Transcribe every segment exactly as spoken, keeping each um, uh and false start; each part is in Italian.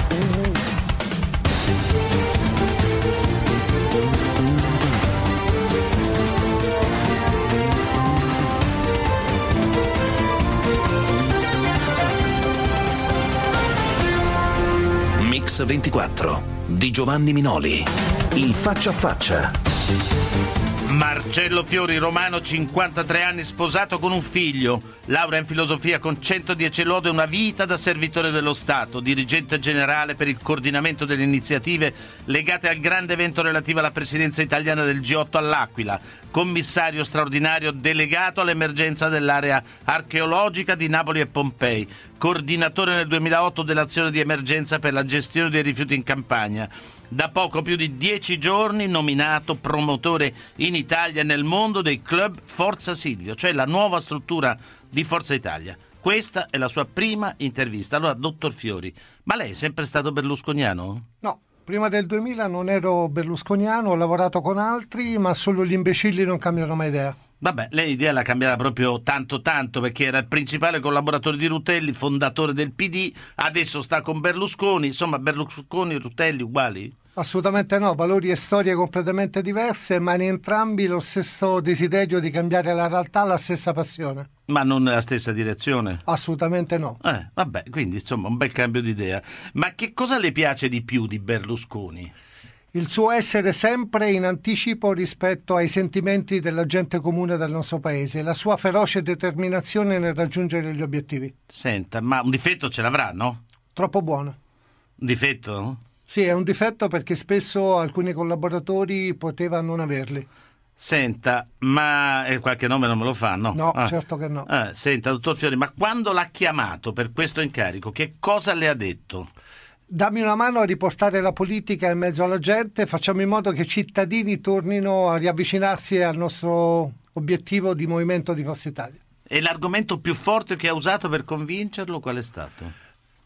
Mix ventiquattro di Giovanni Minoli. Il faccia a faccia. Marcello Fiori, romano, cinquantatré anni, sposato con un figlio, laurea in filosofia con centodieci lode, una vita da servitore dello Stato, dirigente generale per il coordinamento delle iniziative legate al grande evento relativo alla presidenza italiana del G otto all'Aquila, commissario straordinario delegato all'emergenza dell'area archeologica di Napoli e Pompei, coordinatore nel duemilaotto dell'azione di emergenza per la gestione dei rifiuti in Campania. Da poco più di dieci giorni nominato promotore in Italia e nel mondo dei club Forza Silvio, cioè la nuova struttura di Forza Italia. Questa è la sua prima intervista. Allora, dottor Fiori, ma lei è sempre stato berlusconiano? No, prima del duemila non ero berlusconiano, ho lavorato con altri, ma solo gli imbecilli non cambiano mai idea. Vabbè, lei l'idea l'ha cambiata proprio tanto tanto, perché era il principale collaboratore di Rutelli, fondatore del P D, adesso sta con Berlusconi. Insomma, Berlusconi e Rutelli uguali? Assolutamente no, valori e storie completamente diverse, ma in entrambi lo stesso desiderio di cambiare la realtà, la stessa passione. Ma non nella stessa direzione? Assolutamente no. Eh, vabbè, quindi insomma un bel cambio di idea. Ma che cosa le piace di più di Berlusconi? Il suo essere sempre in anticipo rispetto ai sentimenti della gente comune del nostro paese, la sua feroce determinazione nel raggiungere gli obiettivi. Senta, ma un difetto ce l'avrà, no? Troppo buono. Un difetto? Sì, è un difetto perché spesso alcuni collaboratori potevano non averli. Senta, ma eh, qualche nome non me lo fa, no? No, ah. certo che no. Ah, senta, dottor Fiori, ma quando l'ha chiamato per questo incarico, che cosa le ha detto? Dammi una mano a riportare la politica in mezzo alla gente, facciamo in modo che i cittadini tornino a riavvicinarsi al nostro obiettivo di movimento di Forza Italia. E l'argomento più forte che ha usato per convincerlo qual è stato?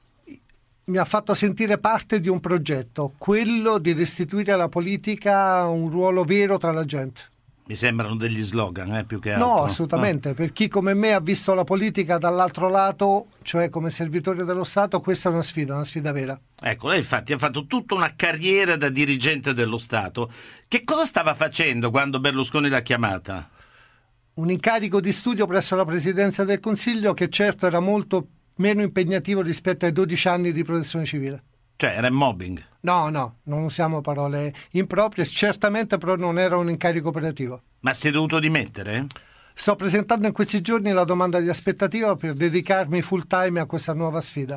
Mi ha fatto sentire parte di un progetto, quello di restituire alla politica un ruolo vero tra la gente. Mi sembrano degli slogan, eh, più che altro. No, assolutamente. No. Per chi come me ha visto la politica dall'altro lato, cioè come servitore dello Stato, questa è una sfida, una sfida vera. Ecco, lei infatti ha fatto tutta una carriera da dirigente dello Stato. Che cosa stava facendo quando Berlusconi l'ha chiamata? Un incarico di studio presso la Presidenza del Consiglio che certo era molto meno impegnativo rispetto ai dodici anni di protezione civile. Cioè era mobbing? No, no, non usiamo parole improprie, certamente però non era un incarico operativo. Ma si è dovuto dimettere? Sto presentando in questi giorni la domanda di aspettativa per dedicarmi full time a questa nuova sfida.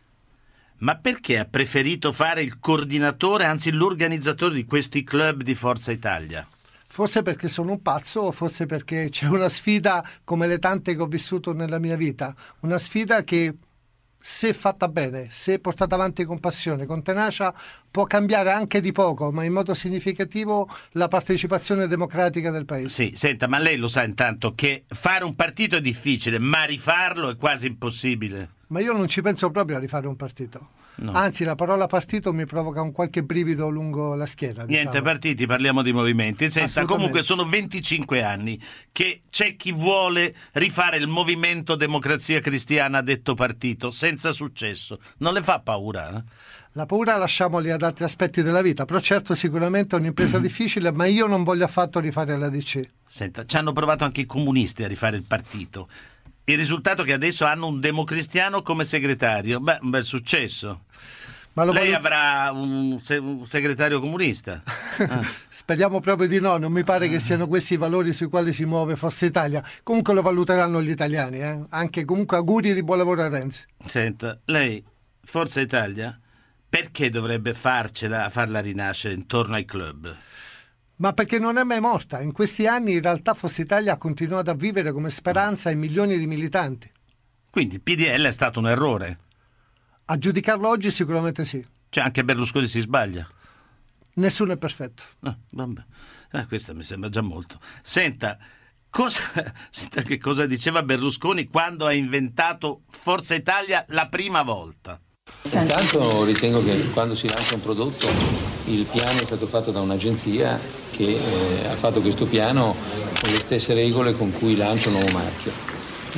Ma perché ha preferito fare il coordinatore, anzi l'organizzatore di questi club di Forza Italia? Forse perché sono un pazzo, o forse perché c'è una sfida come le tante che ho vissuto nella mia vita, una sfida che, se fatta bene, se portata avanti con passione, con tenacia, può cambiare anche di poco, ma in modo significativo, la partecipazione democratica del paese. Sì, senta, ma lei lo sa intanto che fare un partito è difficile, ma rifarlo è quasi impossibile. Ma io non ci penso proprio a rifare un partito. No. Anzi, la parola partito mi provoca un qualche brivido lungo la schiena. Diciamo. Niente partiti, parliamo di movimenti. Senta, comunque sono venticinque anni che c'è chi vuole rifare il movimento Democrazia Cristiana detto partito, senza successo. Non le fa paura? Eh? La paura lasciamoli ad altri aspetti della vita, però certo sicuramente è un'impresa mm-hmm. difficile, ma io non voglio affatto rifare l'A D C. Senta, ci hanno provato anche i comunisti a rifare il partito. Il risultato è che adesso hanno un democristiano come segretario. Beh, un bel successo. Ma lo Lei valut- avrà un, se- un segretario comunista? Ah. Speriamo proprio di no, non mi pare che siano questi i valori sui quali si muove Forza Italia. Comunque lo valuteranno gli italiani, eh? Anche comunque auguri di buon lavoro a Renzi. Senta, lei, Forza Italia, perché dovrebbe farcela, farla rinascere intorno ai club? Ma perché non è mai morta. In questi anni in realtà Forza Italia ha continuato a vivere come speranza in milioni di militanti. Quindi il P D L è stato un errore? A giudicarlo oggi sicuramente sì. Cioè anche Berlusconi si sbaglia? Nessuno è perfetto. Ah, vabbè. Ah, questa mi sembra già molto. Senta, cosa, senta che cosa diceva Berlusconi quando ha inventato Forza Italia la prima volta? Intanto ritengo che quando si lancia un prodotto il piano è stato fatto da un'agenzia che eh, ha fatto questo piano con le stesse regole con cui lancia un nuovo marchio.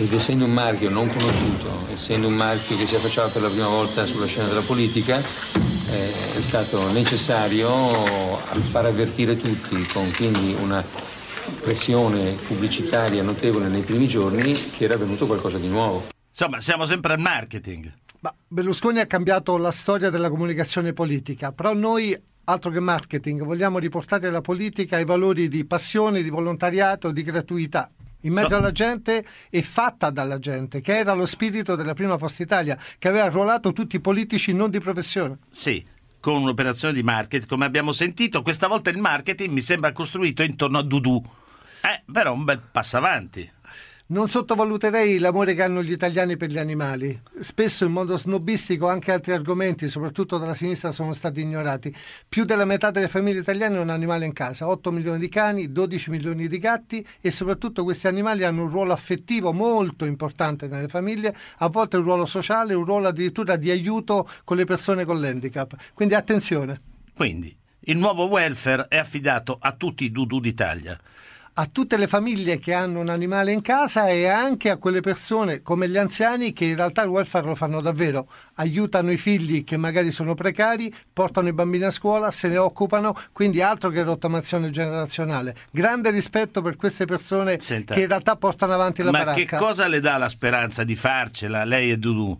ed essendo un marchio non conosciuto, essendo un marchio che si affacciava per la prima volta sulla scena della politica, eh, è stato necessario far avvertire tutti, con quindi una pressione pubblicitaria notevole nei primi giorni, che era venuto qualcosa di nuovo. Insomma, siamo sempre al marketing. Ma Berlusconi ha cambiato la storia della comunicazione politica, però noi, altro che marketing, vogliamo riportare la politica ai valori di passione, di volontariato, di gratuità, in mezzo So- alla gente e fatta dalla gente, che era lo spirito della prima Forza Italia, che aveva arruolato tutti i politici non di professione. Sì, con un'operazione di marketing, come abbiamo sentito. Questa volta il marketing mi sembra costruito intorno a Dudu. Eh, però un bel passo avanti. Non sottovaluterei l'amore che hanno gli italiani per gli animali. Spesso in modo snobistico anche altri argomenti, soprattutto dalla sinistra, sono stati ignorati. Più della metà delle famiglie italiane ha un animale in casa, otto milioni di cani, dodici milioni di gatti, e soprattutto questi animali hanno un ruolo affettivo molto importante nelle famiglie, a volte un ruolo sociale, un ruolo addirittura di aiuto con le persone con l'handicap. Quindi attenzione. Quindi il nuovo welfare è affidato a tutti i Dudu d'Italia. A tutte le famiglie che hanno un animale in casa e anche a quelle persone come gli anziani che in realtà il welfare lo fanno davvero, aiutano i figli che magari sono precari, portano i bambini a scuola, se ne occupano, quindi altro che rottamazione generazionale. Grande rispetto per queste persone. Senta, che in realtà portano avanti la ma baracca. Che cosa le dà la speranza di farcela, lei e Dudu?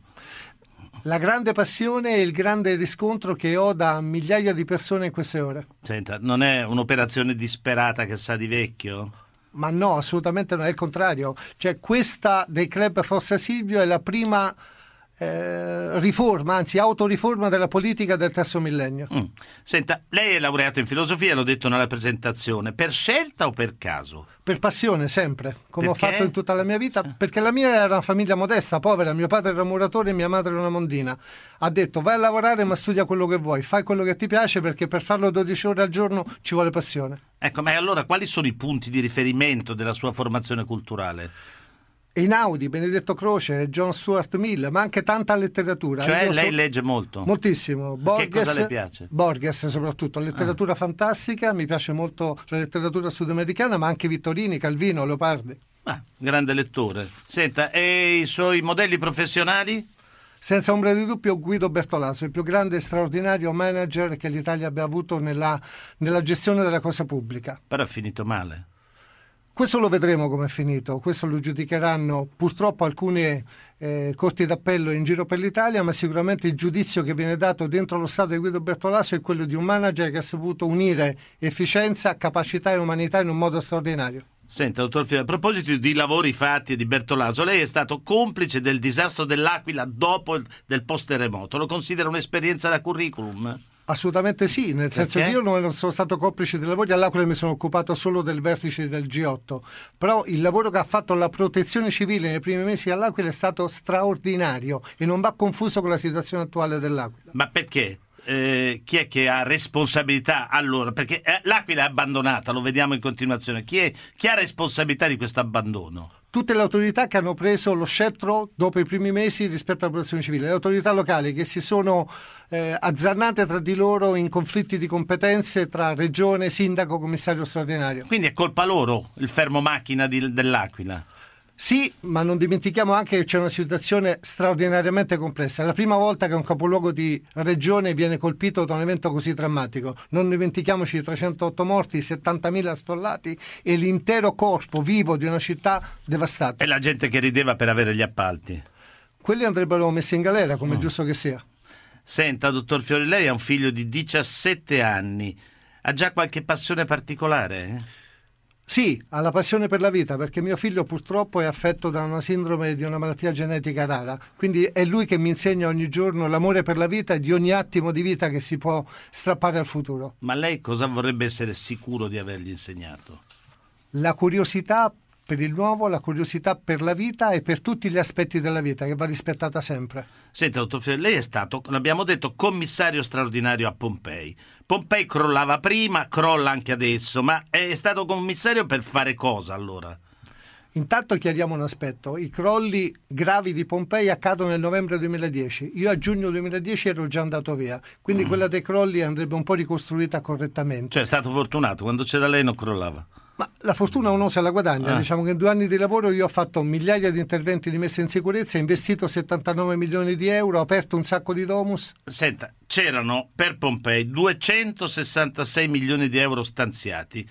La grande passione e il grande riscontro che ho da migliaia di persone in queste ore. Senta, non è un'operazione disperata che sa di vecchio? Ma no, assolutamente no, è il contrario. Cioè, questa dei club Forza Silvio è la prima eh, riforma, anzi autoriforma della politica del terzo millennio. Mm. Senta, lei è laureato in filosofia, l'ho detto nella presentazione, per scelta o per caso? Per passione, sempre, come Perché? ho fatto in tutta la mia vita, perché la mia era una famiglia modesta, povera, mio padre era un muratore e mia madre era una mondina. Ha detto vai a lavorare ma studia quello che vuoi, fai quello che ti piace, perché per farlo dodici ore al giorno ci vuole passione. Ecco, ma allora quali sono i punti di riferimento della sua formazione culturale? Einaudi, Benedetto Croce, John Stuart Mill, ma anche tanta letteratura. Cioè Io lei so... legge molto? Moltissimo. Borges, che cosa le piace? Borges soprattutto, letteratura ah. fantastica, mi piace molto la letteratura sudamericana, ma anche Vittorini, Calvino, Leopardi. Ah, grande lettore. Senta, e i suoi modelli professionali? Senza ombra di dubbio Guido Bertolaso, il più grande e straordinario manager che l'Italia abbia avuto nella, nella gestione della cosa pubblica. Però è finito male. Questo lo vedremo come è finito, questo lo giudicheranno purtroppo alcune eh, corti d'appello in giro per l'Italia, ma sicuramente il giudizio che viene dato dentro lo Stato di Guido Bertolaso è quello di un manager che ha saputo unire efficienza, capacità e umanità in un modo straordinario. Senta, dottor Fiore, a proposito di lavori fatti e di Bertolaso, lei è stato complice del disastro dell'Aquila dopo il, del post-terremoto. Lo considera un'esperienza da curriculum? Assolutamente sì, nel senso Perché? che io non sono stato complice dei lavori all'Aquila, mi sono occupato solo del vertice del G otto, però il lavoro che ha fatto la protezione civile nei primi mesi all'Aquila è stato straordinario e non va confuso con la situazione attuale dell'Aquila. Ma perché? Eh, chi è che ha responsabilità allora? Perché eh, l'Aquila è abbandonata, lo vediamo in continuazione. Chi, è, chi ha responsabilità di questo abbandono? Tutte le autorità che hanno preso lo scettro dopo i primi mesi rispetto alla protezione civile, le autorità locali che si sono eh, azzannate tra di loro in conflitti di competenze tra regione, sindaco, commissario straordinario. Quindi è colpa loro il fermo macchina di, dell'Aquila? Sì, ma non dimentichiamo anche che c'è una situazione straordinariamente complessa. È la prima volta che un capoluogo di regione viene colpito da un evento così drammatico. Non dimentichiamoci i trecentotto morti, settantamila sfollati e l'intero corpo vivo di una città devastata. E la gente che rideva per avere gli appalti? Quelli andrebbero messi in galera, come oh. è giusto che sia. Senta, dottor Fiori, lei ha un figlio di diciassette anni. Ha già qualche passione particolare? Eh? Sì, ha la passione per la vita, perché mio figlio purtroppo è affetto da una sindrome di una malattia genetica rara, quindi è lui che mi insegna ogni giorno l'amore per la vita e di ogni attimo di vita che si può strappare al futuro. Ma lei cosa vorrebbe essere sicuro di avergli insegnato? La curiosità per il nuovo, la curiosità per la vita e per tutti gli aspetti della vita, che va rispettata sempre. Senta, dottor Fiori, lei è stato, l'abbiamo detto, commissario straordinario a Pompei. Pompei crollava prima, crolla anche adesso, ma è stato commissario per fare cosa allora? Intanto chiariamo un aspetto, i crolli gravi di Pompei accadono nel novembre duemiladieci, io a giugno duemiladieci ero già andato via, quindi mm. quella dei crolli andrebbe un po' ricostruita correttamente. Cioè è stato fortunato, quando c'era lei non crollava? Ma la fortuna uno se la guadagna, Ah. diciamo che in due anni di lavoro io ho fatto migliaia di interventi di messa in sicurezza, investito settantanove milioni di euro, ho aperto un sacco di domus. Senta, c'erano per Pompei duecentosessantasei milioni di euro stanziati.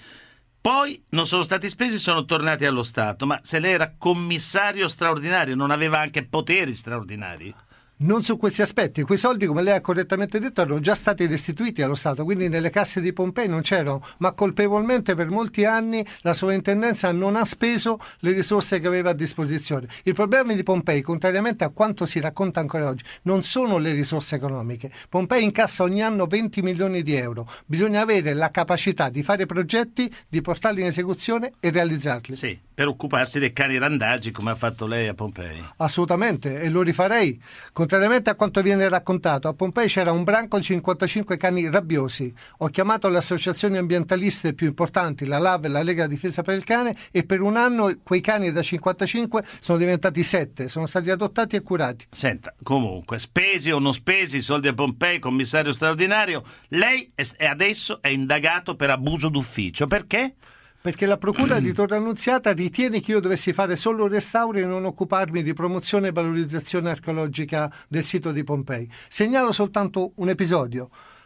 Poi non sono stati spesi, sono tornati allo Stato. Ma se lei era commissario straordinario, non aveva anche poteri straordinari? Non su questi aspetti, quei soldi, come lei ha correttamente detto, erano già stati restituiti allo Stato, quindi nelle casse di Pompei non c'erano, ma colpevolmente per molti anni la sovrintendenza non ha speso le risorse che aveva a disposizione. Il problema di Pompei, contrariamente a quanto si racconta ancora oggi, non sono le risorse economiche. Pompei incassa ogni anno venti milioni di euro, bisogna avere la capacità di fare progetti, di portarli in esecuzione e realizzarli. Sì, per occuparsi dei cani randaggi come ha fatto lei a Pompei. Assolutamente, e lo rifarei. Contrariamente a quanto viene raccontato, a Pompei c'era un branco di cinquantacinque cani rabbiosi. Ho chiamato le associazioni ambientaliste più importanti, la L A V e la Lega Difesa per il Cane, e per un anno quei cani da cinquantacinque sono diventati sette, sono stati adottati e curati. Senta, comunque, spesi o non spesi i soldi a Pompei, commissario straordinario, lei è, è adesso è indagato per abuso d'ufficio. Perché? Perché la procura di Torre Annunziata ritiene che io dovessi fare solo un restauro e non occuparmi di promozione e valorizzazione archeologica del sito di Pompei. Segnalo soltanto un episodio.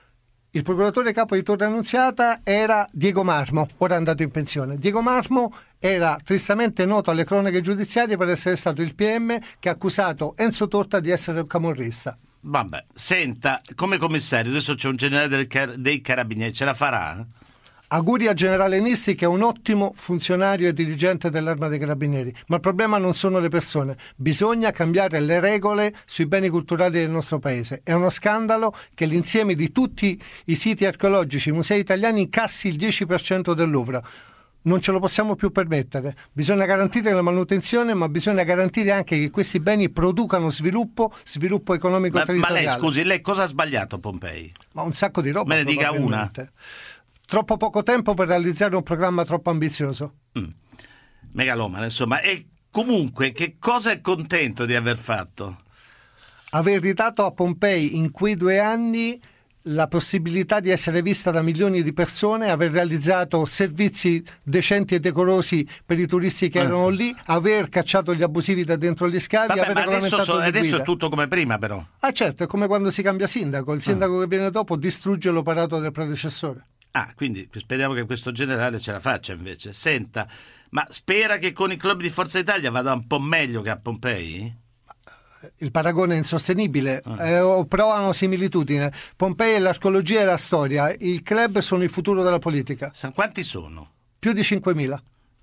Il procuratore capo di Torre Annunziata era Diego Marmo, ora è andato in pensione. Diego Marmo era tristamente noto alle cronache giudiziarie per essere stato il P M che ha accusato Enzo Torta di essere un camorrista. Vabbè, senta, come commissario, adesso c'è un generale del car- dei carabinieri, ce la farà? Auguri a generale Nisti, che è un ottimo funzionario e dirigente dell'Arma dei Carabinieri, ma il problema non sono le persone, bisogna cambiare le regole sui beni culturali del nostro paese. È uno scandalo che l'insieme di tutti i siti archeologici, i musei italiani, incassi il dieci per cento del Louvre. Non ce lo possiamo più permettere, bisogna garantire la manutenzione, ma bisogna garantire anche che questi beni producano sviluppo, sviluppo economico Ma, ma territoriale. lei, scusi, lei cosa ha sbagliato a Pompei? Ma un sacco di roba. Me ne dica una. Troppo poco tempo per realizzare un programma troppo ambizioso. Mm. Megalomane, insomma. E comunque, che cosa è contento di aver fatto? Aver ridato a Pompei in quei due anni la possibilità di essere vista da milioni di persone, aver realizzato servizi decenti e decorosi per i turisti che erano lì, aver cacciato gli abusivi da dentro gli scavi, Vabbè, aver ma adesso, regolamentato so, le adesso guide. è tutto come prima, però. Ah certo, è come quando si cambia sindaco, il sindaco che viene dopo distrugge l'operato del predecessore. Ah, quindi speriamo che questo generale ce la faccia invece. Senta, ma spera che con i club di Forza Italia vada un po' meglio che a Pompei? Il paragone è insostenibile, eh, però hanno similitudine. Pompei è l'archeologia e la storia, il club sono il futuro della politica. Sa quanti sono? Più di cinquemila,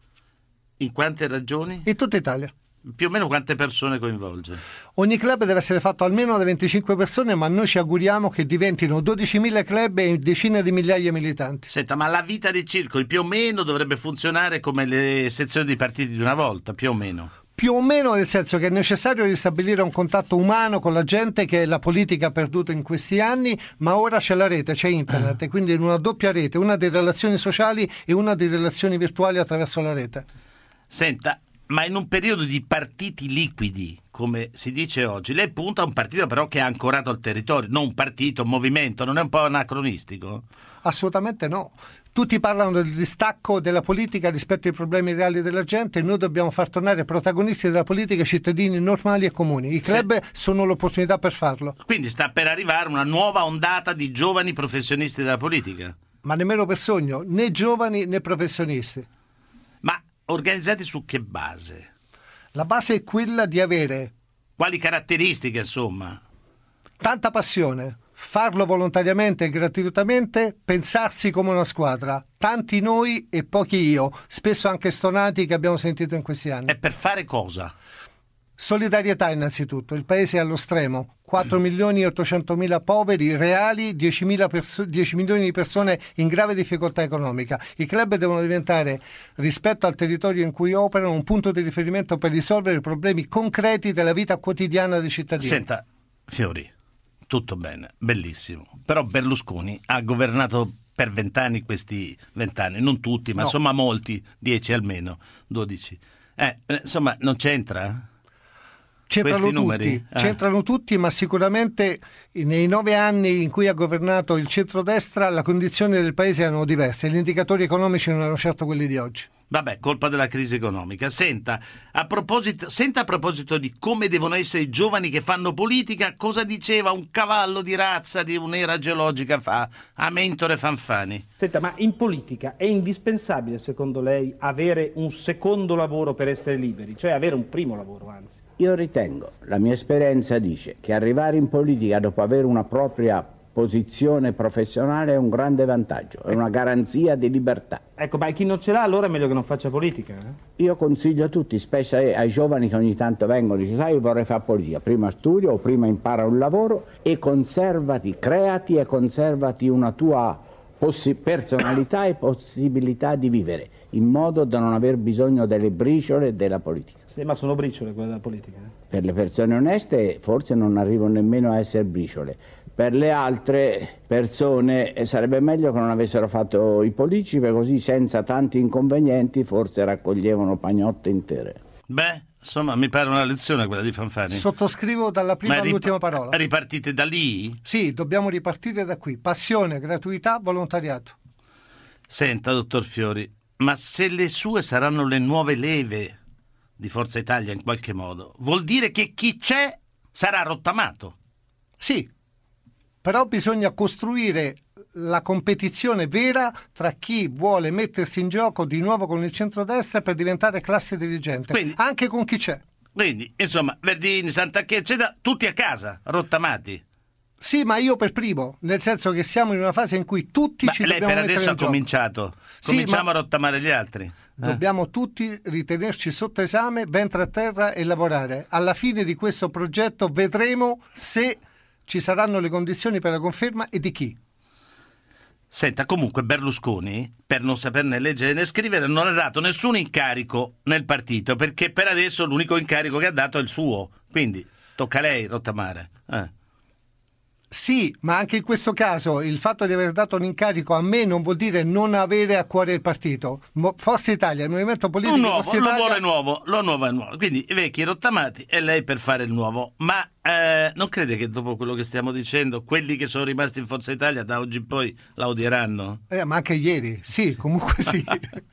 In quante regioni? in tutta Italia. Più o meno quante persone coinvolge? Ogni club deve essere fatto almeno da venticinque persone, ma noi ci auguriamo che diventino dodicimila club e decine di migliaia di militanti. Senta, ma la vita dei circoli più o meno dovrebbe funzionare come le sezioni di partiti di una volta, più o meno? Più o meno, nel senso che è necessario ristabilire un contatto umano con la gente che la politica ha perduto in questi anni, ma ora c'è la rete, c'è internet, e quindi in una doppia rete, una di relazioni sociali e una di relazioni virtuali attraverso la rete. Senta, ma in un periodo di partiti liquidi, come si dice oggi, lei punta a un partito però che è ancorato al territorio, non un partito, un movimento, non è un po' anacronistico? Assolutamente no. Tutti parlano del distacco della politica rispetto ai problemi reali della gente e noi dobbiamo far tornare protagonisti della politica i cittadini normali e comuni. I club sì. sono l'opportunità per farlo. Quindi sta per arrivare una nuova ondata di giovani professionisti della politica? Ma nemmeno per sogno, né giovani né professionisti. Ma organizzati su che base? La base è quella di avere... Quali caratteristiche, insomma? Tanta passione. Farlo volontariamente e gratuitamente, pensarsi come una squadra, tanti noi e pochi io, spesso anche stonati che abbiamo sentito in questi anni. E per fare cosa? Solidarietà innanzitutto, il paese è allo stremo, quattro milioni e ottocentomila poveri reali, dieci milioni di persone in grave difficoltà economica. I club devono diventare, rispetto al territorio in cui operano, un punto di riferimento per risolvere i problemi concreti della vita quotidiana dei cittadini. Senta, Fiori, tutto bene, bellissimo, però Berlusconi ha governato per vent'anni questi vent'anni, non tutti, ma no. insomma molti, dieci almeno, dodici. Eh, insomma, non c'entra? C'entrano questi tutti, numeri? Eh. c'entrano tutti, ma sicuramente nei nove anni in cui ha governato il centrodestra le condizioni del paese erano diverse, gli indicatori economici non erano certo quelli di oggi. Vabbè, colpa della crisi economica. Senta a proposito, senta a proposito di come devono essere i giovani che fanno politica, cosa diceva un cavallo di razza di un'era geologica fa, Amintore Fanfani. Senta, ma in politica è indispensabile, secondo lei, avere un secondo lavoro per essere liberi, cioè avere un primo lavoro, anzi? Io ritengo, la mia esperienza dice che arrivare in politica dopo avere una propria posizione professionale è un grande vantaggio, è una garanzia di libertà. Ecco, ma chi non ce l'ha allora è meglio che non faccia politica, eh? Io consiglio a tutti, specie ai, ai giovani che ogni tanto vengono e dicono sai, io vorrei fare politica, prima studio o prima impara un lavoro e conservati, creati e conservati una tua possi- personalità e possibilità di vivere, in modo da non aver bisogno delle briciole della politica. Sì, ma sono briciole quelle della politica. Eh? Per le persone oneste forse non arrivano nemmeno a essere briciole. Per le altre persone sarebbe meglio che non avessero fatto i politici, perché così senza tanti inconvenienti forse raccoglievano pagnotte intere. Beh, insomma, mi pare una lezione quella di Fanfani. Sottoscrivo dalla prima Ma all'ultima rip- parola. Ripartite da lì? Sì, dobbiamo ripartire da qui. Passione, gratuità, volontariato. Senta, dottor Fiori, ma se le sue saranno le nuove leve di Forza Italia in qualche modo, vuol dire che chi c'è sarà rottamato? Sì, però bisogna costruire la competizione vera tra chi vuole mettersi in gioco di nuovo con il centrodestra per diventare classe dirigente, Quindi, anche con chi c'è. Quindi, insomma, Verdini, Santanchè, eccetera, tutti a casa, rottamati. Sì, ma io per primo, nel senso che siamo in una fase in cui tutti Ma ci lei dobbiamo per mettere adesso in ha gioco. cominciato. Sì, Cominciamo ma a rottamare gli altri. dobbiamo tutti ritenerci sotto esame, ventre a terra e lavorare. Alla fine di questo progetto vedremo se ci saranno le condizioni per la conferma e di chi. Senta, comunque Berlusconi, per non saperne leggere né scrivere, non ha dato nessun incarico nel partito, perché per adesso l'unico incarico che ha dato è il suo. Quindi tocca a lei rottamare. Eh. Sì, ma anche in questo caso il fatto di aver dato un incarico a me non vuol dire non avere a cuore il partito. Mo- Forza Italia, il movimento politico Un nuovo, Forza lo Italia... vuole nuovo, lo nuovo è nuovo. Quindi i vecchi rottamati e lei per fare il nuovo. Ma eh, non crede che dopo quello che stiamo dicendo, quelli che sono rimasti in Forza Italia da oggi in poi la odieranno? Eh, ma anche ieri, sì, comunque sì.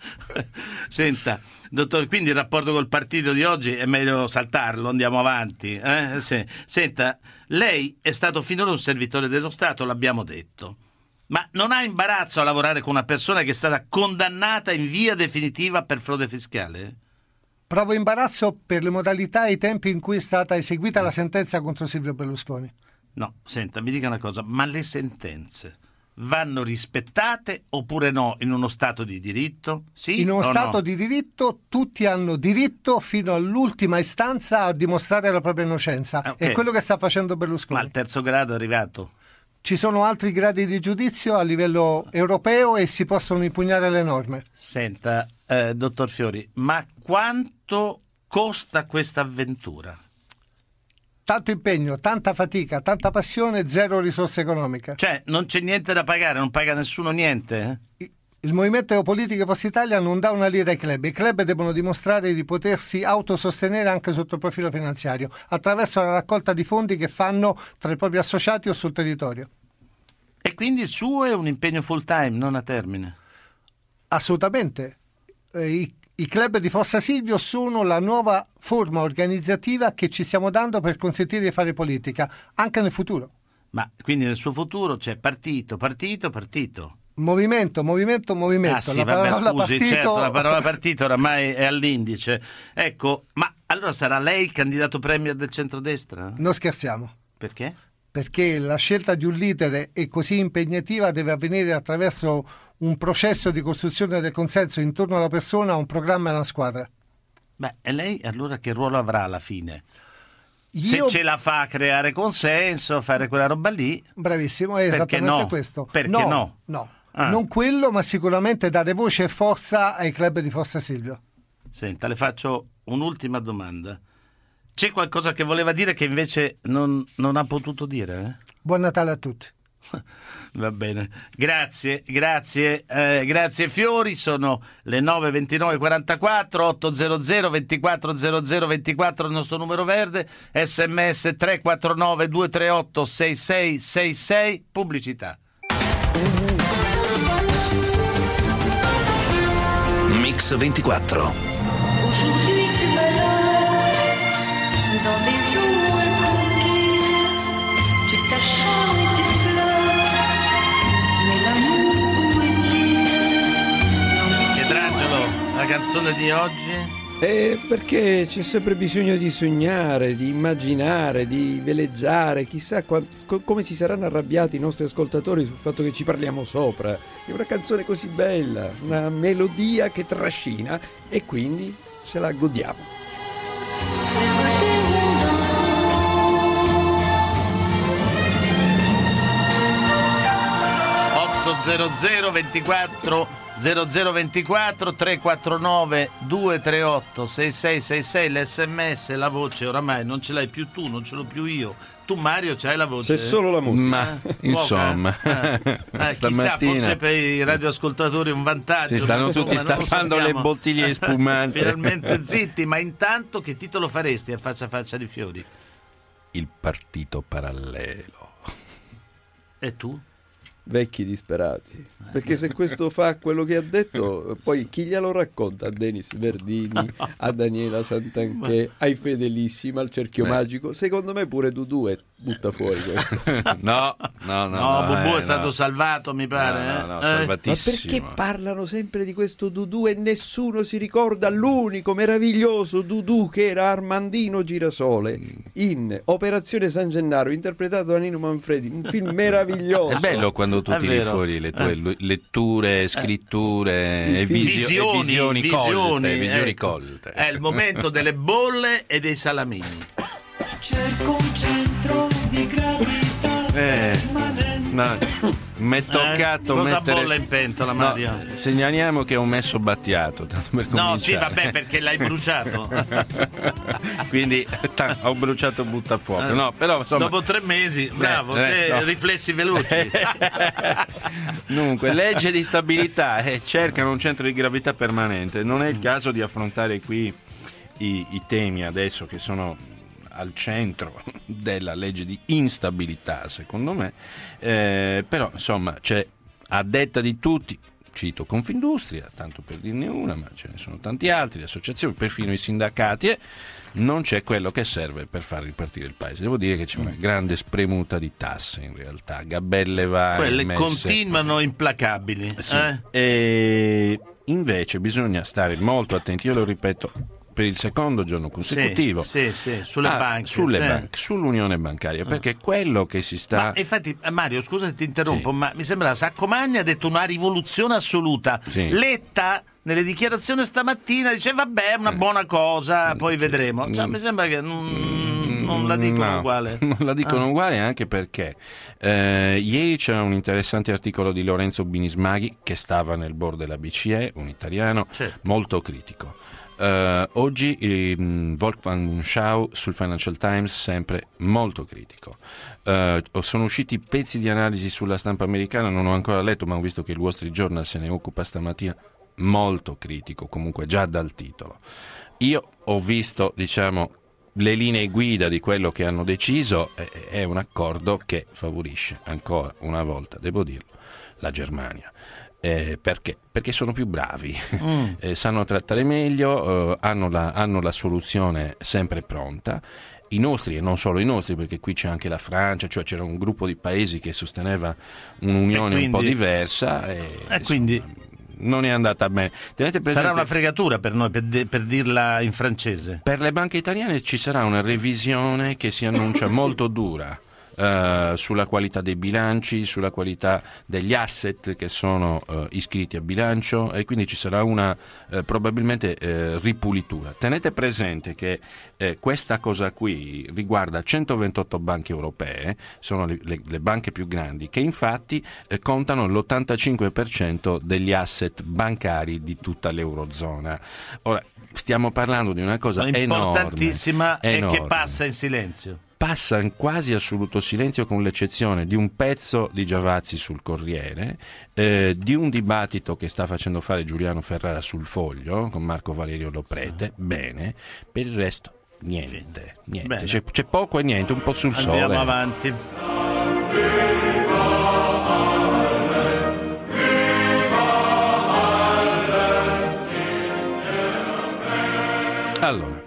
Senta, dottore, quindi il rapporto col partito di oggi è meglio saltarlo, andiamo avanti. Eh? Sì. Senta, lei è stato finora un servitore dello Stato, l'abbiamo detto, ma non ha imbarazzo a lavorare con una persona che è stata condannata in via definitiva per frode fiscale? Provo imbarazzo per le modalità e i tempi in cui è stata eseguita la sentenza contro Silvio Berlusconi. No, senta, mi dica una cosa, ma le sentenze vanno rispettate oppure no in uno Stato di diritto? Sì In uno o Stato no? di diritto tutti hanno diritto fino all'ultima istanza a dimostrare la propria innocenza. Ah, ok. È quello che sta facendo Ma Berlusconi. al terzo grado è arrivato? Ci sono altri gradi di giudizio a livello europeo e si possono impugnare le norme. Senta, eh, dottor Fiori, ma quanto costa questa avventura? Tanto impegno, tanta fatica, tanta passione, zero risorse economiche. Cioè, non c'è niente da pagare, non paga nessuno niente? Eh? Il movimento politico Forza Italia non dà una lira ai club. I club devono dimostrare di potersi autosostenere anche sotto il profilo finanziario, attraverso la raccolta di fondi che fanno tra i propri associati o sul territorio. E quindi il suo è un impegno full time, non a termine? Assolutamente. Eh, I, I club di Forza Silvio sono la nuova forma organizzativa che ci stiamo dando per consentire di fare politica, anche nel futuro. Ma quindi nel suo futuro c'è partito, partito, partito? Movimento, movimento, movimento. Ah sì, la vabbè, parola scusi, partito... certo, la parola partito oramai è all'indice. Ecco, ma allora sarà lei il candidato premier del centrodestra? Non scherziamo. Perché? Perché la scelta di un leader è così impegnativa deve avvenire attraverso un processo di costruzione del consenso intorno alla persona, un programma e una squadra. Beh, e lei allora che ruolo avrà alla fine? Io... Se ce la fa a creare consenso, fare quella roba lì. Bravissimo, è Perché esattamente no? questo. Perché no? no? No, Ah. non quello, ma sicuramente dare voce e forza ai club di Forza Silvio. Senta, le faccio un'ultima domanda. C'è qualcosa che voleva dire che invece non, non ha potuto dire? Eh? Buon Natale a tutti. Va bene, grazie, grazie, eh, grazie Fiori. Sono le nove e ventinove e quarantaquattro, ottocento ventiquattro zero zero ventiquattro il nostro numero verde, sms tre quattro nove due tre otto sei sei sei sei, pubblicità. Mix ventiquattro. Aujourd'hui tu balades dans des eaux intranquilles, tu t'acharnes et tu flottes, mais l'amour où est-il? Pietrangelo, la canzone di oggi? Eh, perché c'è sempre bisogno di sognare, di immaginare, di veleggiare, chissà qua, co- come si saranno arrabbiati i nostri ascoltatori sul fatto che ci parliamo sopra. È una canzone così bella, una melodia che trascina e quindi se la godiamo. ottocento ventiquattro zero zero ventiquattro tre quattro nove due tre otto sei sei sei sei, l'sms, la voce oramai non ce l'hai più tu, non ce l'ho più io. Tu Mario c'hai la voce? C'è solo la musica. Ma Eh, insomma, poca? Eh, eh, chissà, forse per i radioascoltatori è un vantaggio. si stanno ma tutti insomma, non lo stappando le sappiamo. bottiglie di spumante. Finalmente zitti, ma intanto che titolo faresti a Faccia a Faccia di Fiori? Il partito parallelo. E tu? Vecchi disperati, perché se questo fa quello che ha detto, poi chi glielo racconta? A Denis Verdini, a Daniela Santanchè, ai Fedelissimi, al Cerchio Beh. Magico. Secondo me pure Dudu è butta fuori questo. No, no, no. No, no, Bubù eh, è stato no. salvato, mi pare. No, no, eh? no, Eh? Ma salvatissimo. perché parlano sempre di questo Dudu e nessuno si ricorda l'unico meraviglioso Dudu che era Armandino Girasole in Operazione San Gennaro, interpretato da Nino Manfredi, un film meraviglioso. È bello quando tu È tiri vero. fuori le tue Eh. lu- letture, scritture, e visio- e visioni, colte, visioni ecco. colte. È il momento delle bolle e dei salamini. Cerco un centro di gravità Eh, permanente. no, mi è toccato Cosa mettere... bolla in pentola, No, Mario? segnaliamo che ho messo Battiato, tanto per No, sì, cominciare. vabbè, perché l'hai bruciato. Quindi ta- ho bruciato buttafuoco. No, però insomma... Dopo tre mesi, bravo, eh, te- no. riflessi veloci. Dunque, legge di stabilità, eh, cercano un centro di gravità permanente. Non è il caso di affrontare qui i, i temi adesso che sono al centro della legge di instabilità, secondo me, eh, però insomma c'è, a detta di tutti, cito Confindustria, tanto per dirne una, ma ce ne sono tanti altri, le associazioni, perfino i sindacati, e non c'è quello che serve per far ripartire il paese. Devo dire che c'è una grande spremuta di tasse in realtà, gabelle varie Quelle messe. continuano implacabili. Sì. eh? E invece bisogna stare molto attenti, io lo ripeto per il secondo giorno consecutivo, Sì, sì, sì, sulle ah, banche. sulle sì. banche, sull'unione bancaria, perché quello che si sta... Ma infatti, Mario, scusa se ti interrompo, Sì. ma mi sembra Saccomanni ha detto una rivoluzione assoluta. Sì. Letta nelle dichiarazioni stamattina dice vabbè, è una buona cosa, poi vedremo. Cioè, Mm. mi sembra che non, non la dicono No, uguale. Non la dicono Ah. uguale anche perché eh, ieri c'era un interessante articolo di Lorenzo Binismaghi che stava nel board della B C E, un italiano Certo. molto critico. Eh, oggi eh, Wolfgang Munschau sul Financial Times sempre molto critico. Eh, sono usciti pezzi di analisi sulla stampa americana, non ho ancora letto, ma ho visto che il Wall Street Journal se ne occupa stamattina, molto critico comunque già dal titolo. Io ho visto, diciamo, le linee guida di quello che hanno deciso, eh, è un accordo che favorisce ancora una volta, devo dirlo, la Germania. Eh, perché? Perché sono più bravi, Mm. eh, sanno trattare meglio, eh, hanno, la, hanno la soluzione sempre pronta. I nostri, e non solo i nostri, perché qui c'è anche la Francia, cioè c'era un gruppo di paesi che sosteneva un'unione E un po' quindi- diversa e, E insomma, quindi non è andata bene. Tenete presente, sarà una fregatura per noi, per, de- per dirla in francese. per le banche italiane ci sarà una revisione che si annuncia molto dura. eh, sulla qualità dei bilanci, sulla qualità degli asset che sono eh, iscritti a bilancio, e quindi ci sarà una eh, probabilmente eh, ripulitura. Tenete presente che eh, questa cosa qui riguarda centoventotto banche europee, sono le, le, le banche più grandi, che infatti eh, contano l'ottantacinque per cento degli asset bancari di tutta l'Eurozona. Ora, stiamo parlando di una cosa enorme, Importantissima e che enorme. passa in silenzio. passa in quasi assoluto silenzio, con l'eccezione di un pezzo di Giavazzi sul Corriere, eh, di un dibattito che sta facendo fare Giuliano Ferrara sul Foglio con Marco Valerio Loprete. Bene, per il resto niente, niente. C'è, c'è poco e niente, un po' sul sole. Andiamo avanti. Allora,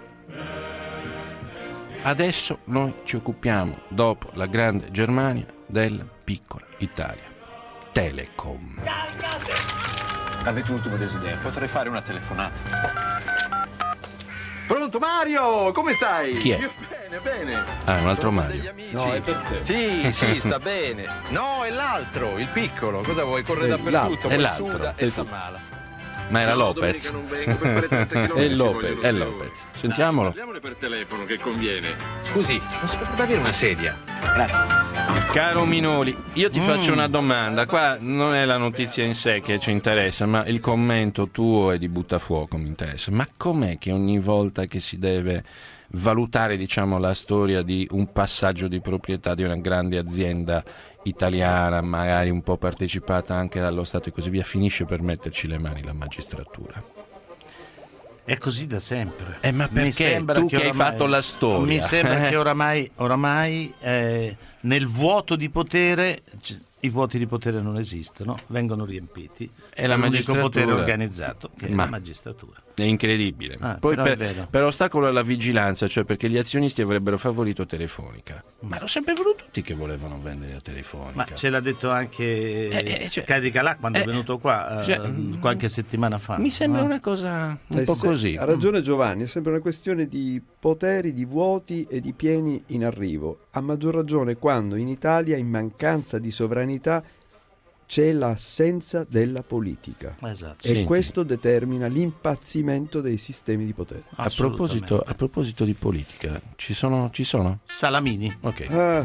adesso noi ci occupiamo, dopo la grande Germania, della piccola Italia. Telecom. Avete un ultimo desiderio? Potrei fare una telefonata. Pronto Mario, come stai? Chi è? Io bene, bene. Ah, un altro Mario. No, è per te. Sì, sì, sta bene. No, è l'altro, il piccolo. Cosa vuoi? Corre dappertutto, È poi l'altro. suda Sì, e sta sì. male. Ma era No, Lopez. domenica non vengo per fare tante chilometri, È ci Lopez. vogliono È due Lopez. ore. Sentiamolo. Parliamone per telefono che conviene. Scusi, non si potrebbe avere una sedia? Grazie. Caro Minoli, io ti Mm. faccio una domanda. Qua non è la notizia in sé che ci interessa, ma il commento tuo e di Buttafuoco mi interessa. Ma com'è che ogni volta che si deve valutare, diciamo, la storia di un passaggio di proprietà di una grande azienda italiana, magari un po' partecipata anche dallo Stato e così via, finisce per metterci le mani la magistratura? È così da sempre. Eh, ma Mi perché sembra tu che che hai oramai- fatto la storia? Mi sembra che oramai, oramai eh, nel vuoto di potere, c- i vuoti di potere non esistono, vengono riempiti. E la L'unico magistratura? potere organizzato, che Ma- è la magistratura. È incredibile. Ah, Poi però è per, vero. per ostacolo alla vigilanza, cioè perché gli azionisti avrebbero favorito Telefonica. Ma l'ho sempre voluto tutti che volevano vendere a Telefonica. Ma ce l'ha detto anche Eh, eh, cioè- Cadi Calà quando eh, è venuto qua eh, cioè, qualche settimana fa. Mi sembra no? una cosa un Eh, po' se- così. Ha ragione Giovanni, è sempre una questione di poteri, di vuoti e di pieni in arrivo. A maggior ragione quando in Italia, in mancanza di sovranità, c'è l'assenza della politica. Esatto. E Senti. questo determina l'impazzimento dei sistemi di potere. A proposito, a proposito di politica, ci sono? Ci sono? Salamini. Ok. Ah.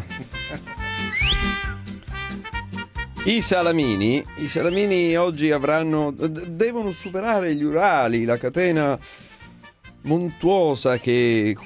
I salamini, i salamini oggi avranno, d- devono superare gli Urali, la catena montuosa che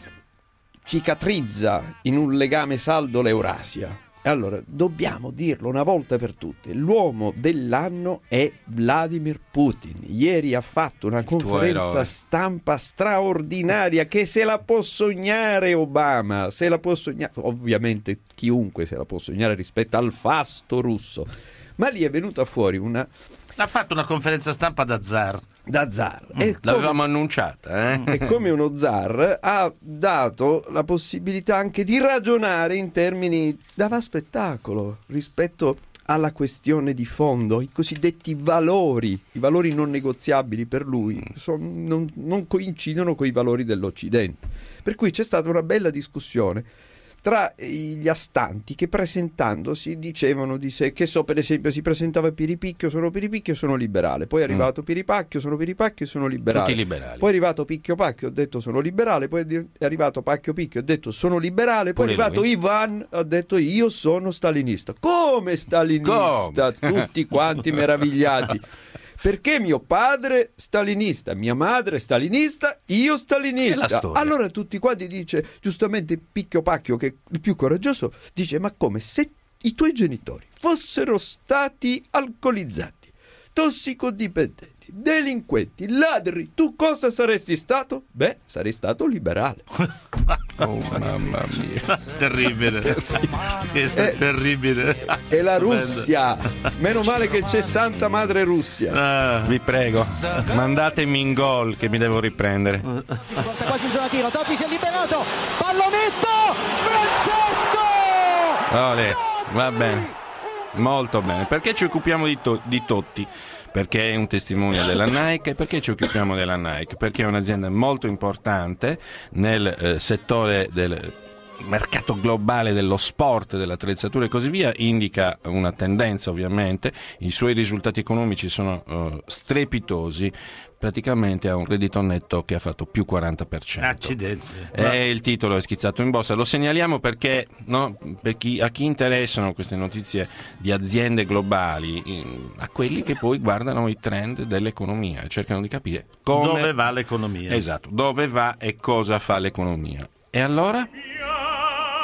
cicatrizza in un legame saldo l'Eurasia. E allora dobbiamo dirlo una volta per tutte: l'uomo dell'anno è Vladimir Putin. Ieri ha fatto una tuo conferenza eroe. stampa straordinaria che se la può sognare Obama, se la può sognare, ovviamente chiunque se la può sognare rispetto al fasto russo, ma lì è venuta fuori una Ha fatto una conferenza stampa da zar. da zar. Mm, E l'avevamo annunciata, eh? e come uno zar ha dato la possibilità anche di ragionare in termini, dava spettacolo rispetto alla questione di fondo, i cosiddetti valori, i valori non negoziabili per lui son- non, non coincidono con i valori dell'Occidente, per cui c'è stata una bella discussione tra gli astanti che presentandosi dicevano di sé, che so, per esempio si presentava Piripicchio, sono Piripicchio, sono liberale, poi è arrivato Piripacchio, sono Piripacchio, sono liberale, Tutti liberali. poi è arrivato Picchio Pacchio, ho detto sono liberale, poi è arrivato Pacchio Picchio, ho detto sono liberale, poi Pure è arrivato lui. Ivan, ho detto io sono stalinista. Come stalinista? Tutti quanti meravigliati. Perché mio padre stalinista, mia madre stalinista, io È la stalinista. storia. Allora tutti quanti dice, giustamente Picchio Pacchio, che è il più coraggioso, dice ma come se i tuoi genitori fossero stati alcolizzati, tossicodipendenti, delinquenti, ladri, tu cosa saresti stato? Beh, sarei stato liberale. Oh, mamma mia. Terribile. Questo è Eh, terribile. E la Stupendo. Russia, meno male che c'è Santa Madre Russia. Ah. Vi prego, mandatemi in gol che mi devo riprendere. Porta quasi in zona tiro, Totti si è liberato, pallonetto, Francesco! Ole, va bene, molto bene. Perché ci occupiamo di, to- di Totti? Perché è un testimone della Nike. E perché ci occupiamo della Nike? Perché è un'azienda molto importante nel eh, settore del mercato globale dello sport, dell'attrezzatura e così via. Indica una tendenza, ovviamente. I suoi risultati economici sono eh, strepitosi. Praticamente ha un reddito netto che ha fatto più quaranta per cento. Accidenti. E il titolo è schizzato in borsa. Lo segnaliamo perché, no, per chi, a chi interessano queste notizie di aziende globali, eh, a quelli che poi guardano i trend dell'economia e cercano di capire come, Dove va l'economia? esatto, dove va e cosa fa l'economia. E allora?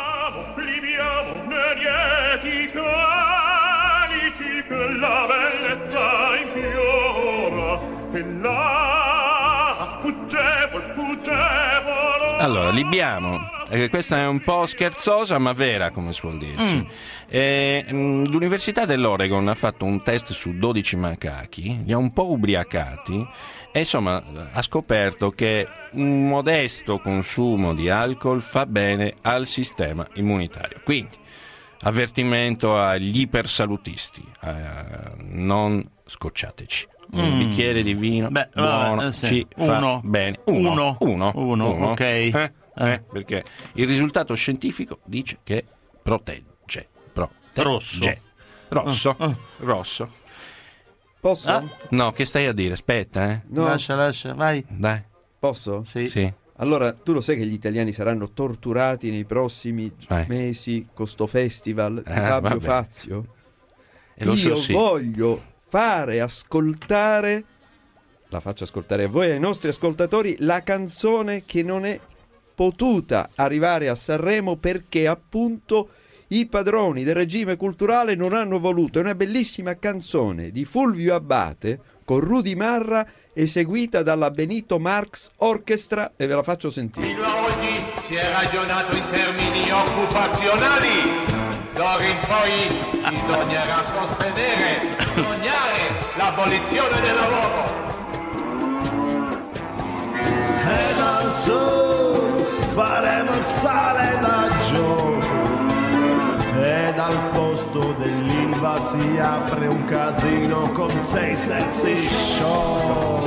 lieti calici che la bellezza impiora e la fuggevol, fuggevol. Allora, libiamo. Eh, questa è un po' scherzosa ma vera, come suol dirsi. Mm. Eh, l'Università dell'Oregon ha fatto un test su dodici macachi, li ha un po' ubriacati e insomma ha scoperto che un modesto consumo di alcol fa bene al sistema immunitario. Quindi, avvertimento agli ipersalutisti, eh, non scocciateci. Un mm. bicchiere di vino Beh, buono eh, sì. ci uno. fa bene. Uno. Uno. Uno. Uno. Uno. Ok. Eh? Eh? Perché il risultato scientifico dice che protegge. protegge. Rosso. Rosso. Uh, uh. Rosso. Posso? Ah? No, che stai a dire? Aspetta, eh. No. Lascia, lascia, vai. Dai. Posso? Sì. Sì. Allora, tu lo sai che gli italiani saranno torturati nei prossimi Vai. mesi con sto festival di Ah, Fabio vabbè. Fazio? E lo Io so, sì. voglio fare ascoltare, la faccio ascoltare a voi e ai nostri ascoltatori, la canzone che non è potuta arrivare a Sanremo perché appunto i padroni del regime culturale non hanno voluto. È una bellissima canzone di Fulvio Abbate con Rudy Marra, eseguita dalla Benito Marx Orchestra, e ve la faccio sentire. Fino a oggi si è ragionato in termini occupazionali, d'ora in poi bisognerà sostenere, sognare l'abolizione del lavoro. E dal sud faremo sale da giù, e dal posto dell'Ilva si apre un casino con sei sessi show.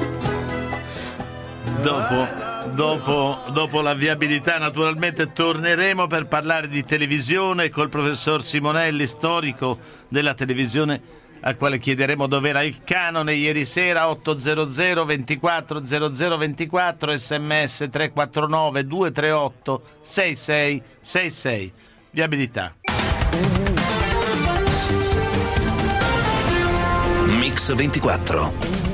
Dopo, dopo, dopo la viabilità naturalmente torneremo per parlare di televisione col professor Simonelli, storico della televisione, al quale chiederemo dov'era il canone ieri sera. Ottocento ventiquattro zero zero ventiquattro, sms tre quattro nove due tre otto sei sei sei sei. Viabilità. Mix ventiquattro.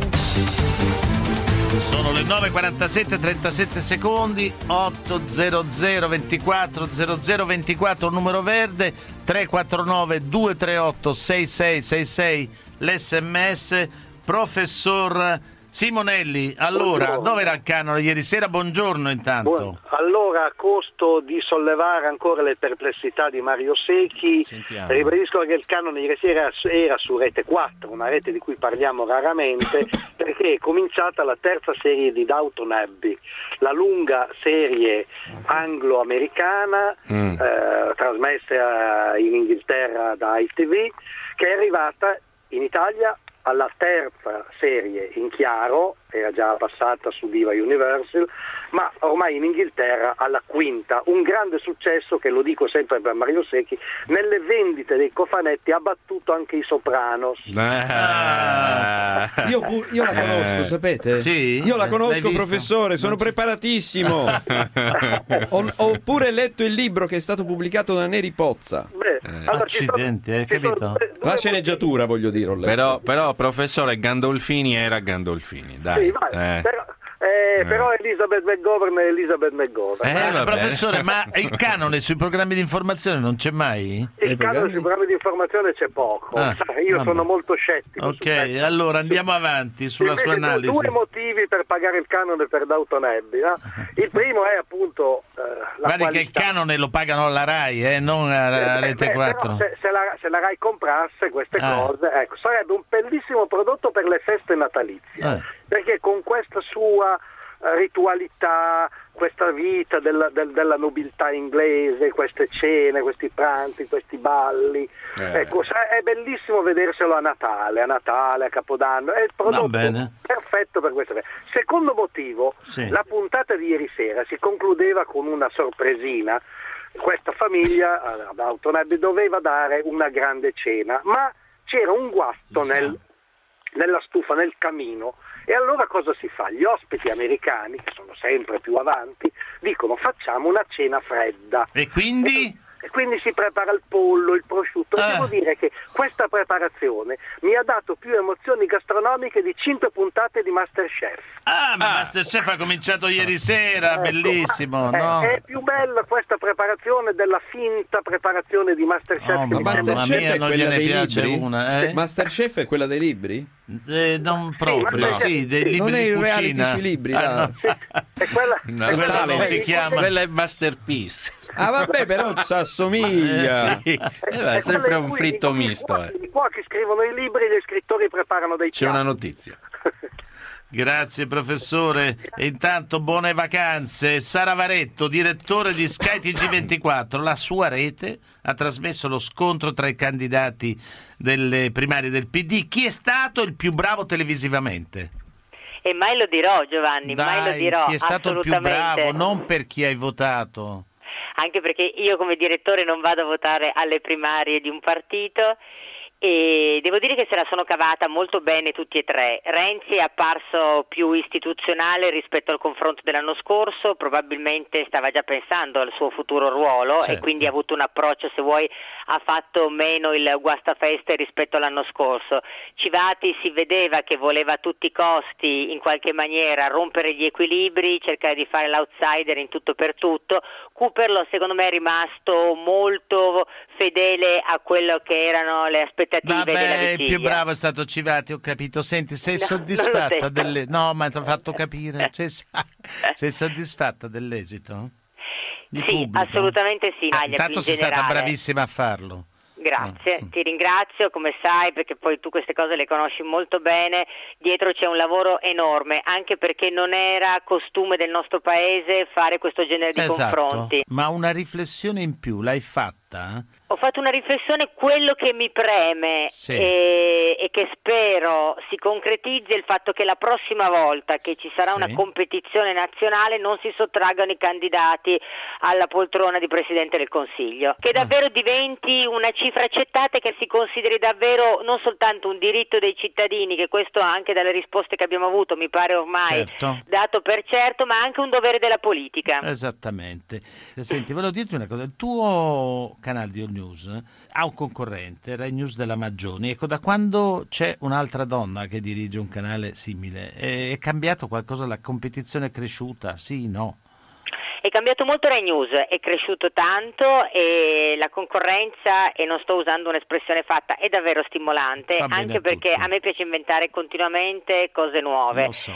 Sono le nove e quarantasette, trentasette secondi. Ottocento ventiquattro zero zero ventiquattro, numero verde. Tre quattro nove due tre otto sei sei sei sei l'sms. Professor Simonelli, allora, buongiorno. Dove era il canone ieri sera? Buongiorno intanto. Buon... Allora, a costo di sollevare ancora le perplessità di Mario Secchi, Sentiamo. ribadisco che il canone ieri sera era su Rete quattro, una rete di cui parliamo raramente, perché è cominciata la terza serie di Downton Abbey, la lunga serie anglo-americana, mm. eh, trasmessa in Inghilterra da I T V, che è arrivata in Italia alla terza serie in chiaro, era già passata su Viva Universal, ma ormai in Inghilterra alla quinta, un grande successo che, lo dico sempre per Mario Secchi, nelle vendite dei cofanetti ha battuto anche i Sopranos. Ah. Io, pu- io la conosco, eh. sapete? Sì? Io la conosco, L'hai vista? professore, sono preparatissimo. ho, ho pure letto il libro che è stato pubblicato da Neri Pozza. Beh, eh. allora, Accidenti, hai capito? La sceneggiatura, voglio dire. ho letto. Però, però, professore, Gandolfini era Gandolfini, dai. Sì, vai, eh. però, eh, eh. però Elizabeth McGovern è Elizabeth McGovern. Eh, professore, ma il canone sui programmi di informazione non c'è mai? Il canone sui programmi di informazione c'è poco. Ah, Io vabbè. sono molto scettico. Ok, allora andiamo avanti sulla Invece, sua analisi. Due motivi per pagare il canone per Downton Abbey. No? Il primo è appunto eh, la Guardi qualità. che il canone lo pagano alla Rai, eh, non a Eh, Rete beh, quattro. però Se, se, la, se la Rai comprasse queste Ah. cose, ecco, sarebbe un bellissimo prodotto per le feste natalizie, Eh. perché con questa sua eh, ritualità, questa vita della, del- della nobiltà inglese, queste cene, questi pranzi, questi balli, Eh. ecco, sa- è bellissimo vederselo a Natale, a Natale, a Capodanno, è il prodotto bene. perfetto per queste feste. Secondo motivo, Sì. la puntata di ieri sera si concludeva con una sorpresina. Questa famiglia a Downton Abbey doveva dare una grande cena, ma c'era un guasto nel, nella stufa, nel camino, e allora cosa si fa? Gli ospiti americani, che sono sempre più avanti, dicono facciamo una cena fredda. E quindi? e quindi si prepara il pollo, il prosciutto. Ah. E devo dire che questa preparazione mi ha dato più emozioni gastronomiche di cinque puntate di Masterchef. Ah, ma Masterchef ha cominciato ieri sera, Ecco, bellissimo, è, no? è più bella questa preparazione della finta preparazione di Masterchef. Oh, che ma mi sembra- Masterchef mia, è non quella gliene dei piace libri? una, eh? Masterchef è quella dei libri? Eh, non proprio, no. sì, dei libri Non è di il reality cucina. sui libri, Ah, là. no. è quella, No, è quella quella- non si è- chiama. Quella è Masterpiece. Ah vabbè, però ci assomiglia. Eh, sì. Eh, beh, è sempre un fritto misto. Eh. I cuochi scrivono i libri, gli scrittori preparano dei C'è piatti. una notizia. Grazie professore, e intanto buone vacanze. Sara Varetto, direttore di Sky T G ventiquattro, la sua rete ha trasmesso lo scontro tra i candidati delle primarie del P D. Chi è stato il più bravo televisivamente? E mai lo dirò, Giovanni, mai lo Dai, dirò. chi è stato il più assolutamente. bravo, non per chi hai votato. Anche perché io come direttore non vado a votare alle primarie di un partito, e devo dire che se la sono cavata molto bene tutti e tre. Renzi è apparso più istituzionale rispetto al confronto dell'anno scorso, probabilmente stava già pensando al suo futuro ruolo, Certo. e quindi ha avuto un approccio, se vuoi, ha fatto meno il guastafeste rispetto all'anno scorso. Civati si vedeva che voleva a tutti i costi in qualche maniera rompere gli equilibri, cercare di fare l'outsider in tutto per tutto. Cooperlo secondo me è rimasto molto fedele a quello che erano le aspettative della Vabbè, il vigilia. più bravo è stato Civati, ho capito. Senti, sei No, non soddisfatta l'ho detto. delle... No, ma ti ho fatto capire. Cioè, sei soddisfatta dell'esito? Di Sì, pubblico? assolutamente sì. Eh, Aglia, intanto in sei stata generale. bravissima a farlo. Grazie, Mm. ti ringrazio, come sai, perché poi tu queste cose le conosci molto bene. Dietro c'è un lavoro enorme, anche perché non era costume del nostro paese fare questo genere di Esatto, confronti. ma una riflessione in più l'hai fatta? Ho fatto una riflessione, quello che mi preme Sì. e, e che spero si concretizzi è il fatto che la prossima volta che ci sarà Sì. una competizione nazionale non si sottraggano i candidati alla poltrona di Presidente del Consiglio, che davvero diventi una cifra accettata e che si consideri davvero non soltanto un diritto dei cittadini, che questo anche dalle risposte che abbiamo avuto mi pare ormai Certo. dato per certo, ma anche un dovere della politica. Esattamente. Senti, volevo dirti una cosa. Il tuo canale di All News eh, ha un concorrente, Rai News della Maggioni. Ecco, da quando c'è un'altra donna che dirige un canale simile, è, è cambiato qualcosa? La competizione è cresciuta? Sì, no? È cambiato molto Rai News, è cresciuto tanto e la concorrenza, e non sto usando un'espressione fatta, è davvero stimolante, Fa bene anche a perché tutti. a me piace inventare continuamente cose nuove. Lo so.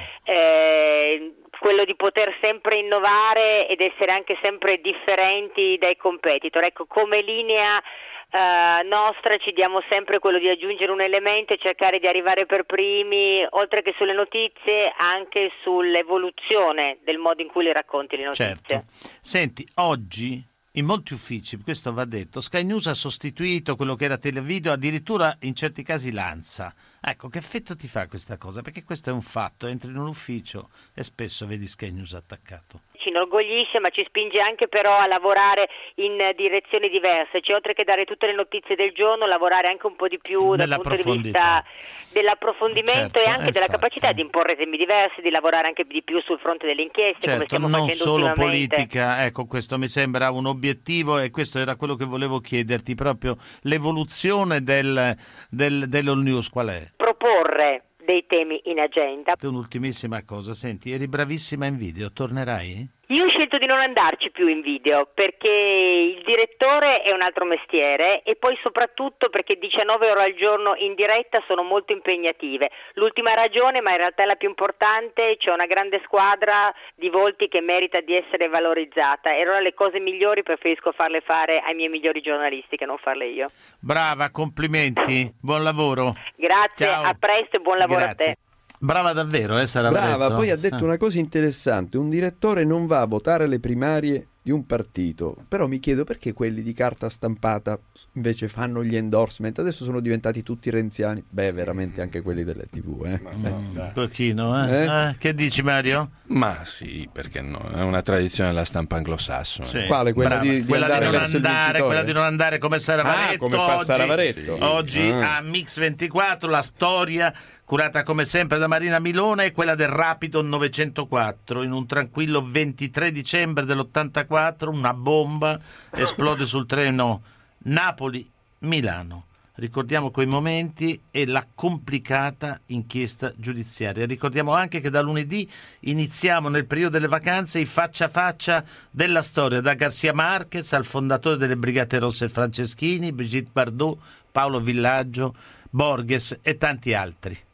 Eh, quello di poter sempre innovare ed essere anche sempre differenti dai competitor. Ecco, come linea Uh, nostra ci diamo sempre quello di aggiungere un elemento e cercare di arrivare per primi, oltre che sulle notizie, anche sull'evoluzione del modo in cui le racconti le notizie. Certo. Senti, oggi in molti uffici, questo va detto, Sky News ha sostituito quello che era Televideo, addirittura in certi casi Lanza. Ecco, che effetto ti fa questa cosa? Perché questo è un fatto, entri in un ufficio e spesso vedi Sky News attaccato. Ci inorgoglisce, ma ci spinge anche però a lavorare in direzioni diverse, cioè oltre che dare tutte le notizie del giorno, lavorare anche un po' di più dal punto di vista dell'approfondimento Certo, e anche eh, della infatti. capacità di imporre temi diversi, di lavorare anche di più sul fronte delle inchieste, come Certo, stiamo non facendo solo ultimamente. politica, ecco, questo mi sembra un obiettivo e questo era quello che volevo chiederti, proprio l'evoluzione del, del, dell'All News qual è? Proporre dei temi in agenda. Un'ultimissima cosa, senti, eri bravissima in video, tornerai? Io ho scelto di non andarci più in video perché il direttore è un altro mestiere e poi soprattutto perché diciannove ore al giorno in diretta sono molto impegnative. L'ultima ragione, ma in realtà è la più importante, c'è una grande squadra di volti che merita di essere valorizzata e allora le cose migliori preferisco farle fare ai miei migliori giornalisti che non farle io. Brava, complimenti, buon lavoro. Grazie, Ciao. a presto e buon lavoro Grazie. a te. Brava davvero, eh, Sara Brava, Varetto? poi ha detto Sì. una cosa interessante, un direttore non va a votare le primarie di un partito, però mi chiedo perché quelli di carta stampata invece fanno gli endorsement, adesso sono diventati tutti renziani, beh veramente anche quelli delle tv, eh. Un pochino, eh? Eh? Eh, che dici Mario? Ma sì, perché no? È una tradizione della stampa anglosassone. Sì. Quale? Quella Brava. di- di quella andare di non verso il andare, vincitore? quella di non andare come Sara Ah, Varetto come fa oggi, Sara Varetto. oggi Ah. a Mix ventiquattro la storia curata come sempre da Marina Milona, e quella del Rapido novecentoquattro. In un tranquillo ventitré dicembre dell'ottantaquattro una bomba esplode sul treno Napoli-Milano. Ricordiamo quei momenti e la complicata inchiesta giudiziaria. Ricordiamo anche che da lunedì iniziamo nel periodo delle vacanze i faccia a faccia della storia, da Garcia Marquez al fondatore delle Brigate Rosse Franceschini, Brigitte Bardot, Paolo Villaggio, Borges e tanti altri.